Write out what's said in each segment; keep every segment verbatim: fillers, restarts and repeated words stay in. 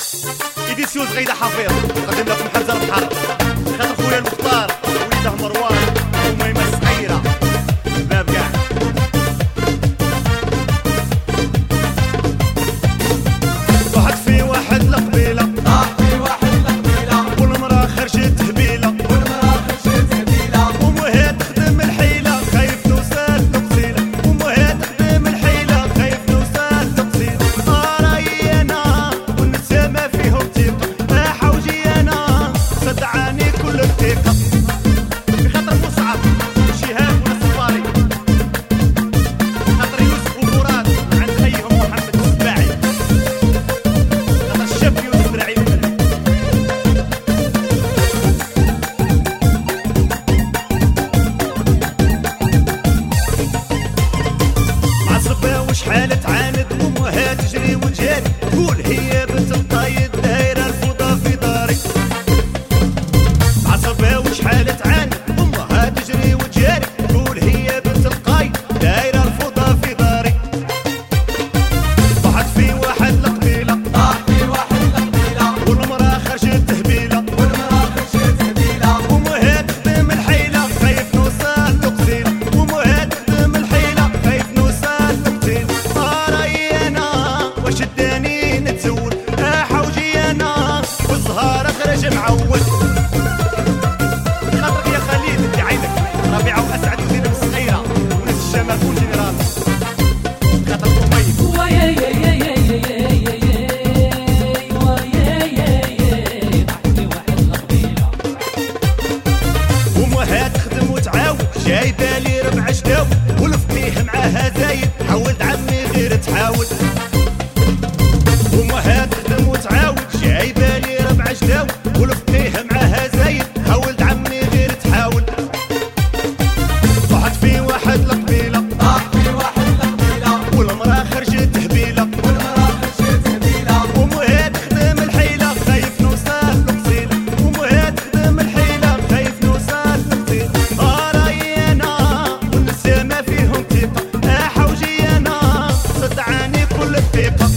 إديسيون غيدا حفيظ نقدم لكم حمزة البحر خاطر خويا المختار وليده مروان وميمة الصغيرة باب كاع واحد في واحد القبيلة طاح في واحد القبيلة والمرأة خرجت هبيلة والمرأة خرجت هبيلة وموهي تخدم الحيلة خايف توصل تقصيلة وموهي تخدم الحيلة خايف توصل تقصيلة رايي أنا والنسامة فيهم ثقة حوجي أنا صدعاني كل الثقة بخاطر مصعب شهاب والصفاري خاطر يوسف ومراد عند خيهم محمد السباعي خاطر الشاب يوسف درعي معصبة وشحال تعاند وامها تجري وتجاري تقول هي بنت القايد دايرة الفوضى في داري معصبة وشحال تعاند وامها تجري وتجاري تقول هي بنت القايد دايرة الفوضى في داري طاحت في واحد القبيلة طاح في واحد القبيلة والمرأة خرجت هبيلة والمرأة خرجت هبيلة وموهي تخدم الحيلة خايف نوصل تقتيل وموهي تخدم الحيلة خايف نوصل تقتيل رايي أنا واش اداني نتزول حوجي أنا والزهار خرج معود خاطرك يا خليل انت عينك ربيعة وأسعد وزينب الصغيرة وناس الشمال والجنرال خاطرك مميز ويا يا يا يا يا يا يا ويا يا يا طاح في واحد القبيلة وموها تخدم وتعاود جايبه لي ربع شداو والفقيه معاها زايد حاولت عمي غير تحاول وموها تخدم وتعاود جايبه لي ربع شداو والفقيه معاها زايد حاولت عمي غير تحاول طاحت في واحد القبيله طاح في واحد القبيلة والمراه خرجت هبيله والمرأة خرجت هبيلة وموها تخدم الحيله خايف نوصل لقصيله وموها تخدم الحيله خايف نوصل لقصيله رايي انا والنسامه فيهم ثقه حوجي انا صدعاني كل الثقه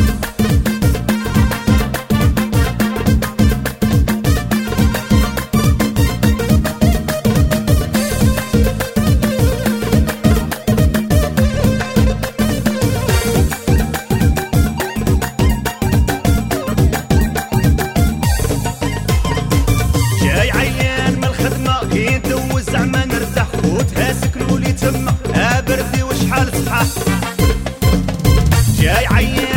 جاي عيان من الخدمة كي ندوز زعما نرتاح خوتها سكنوا لي تما ها بردي وشحال صحاح جاي عيان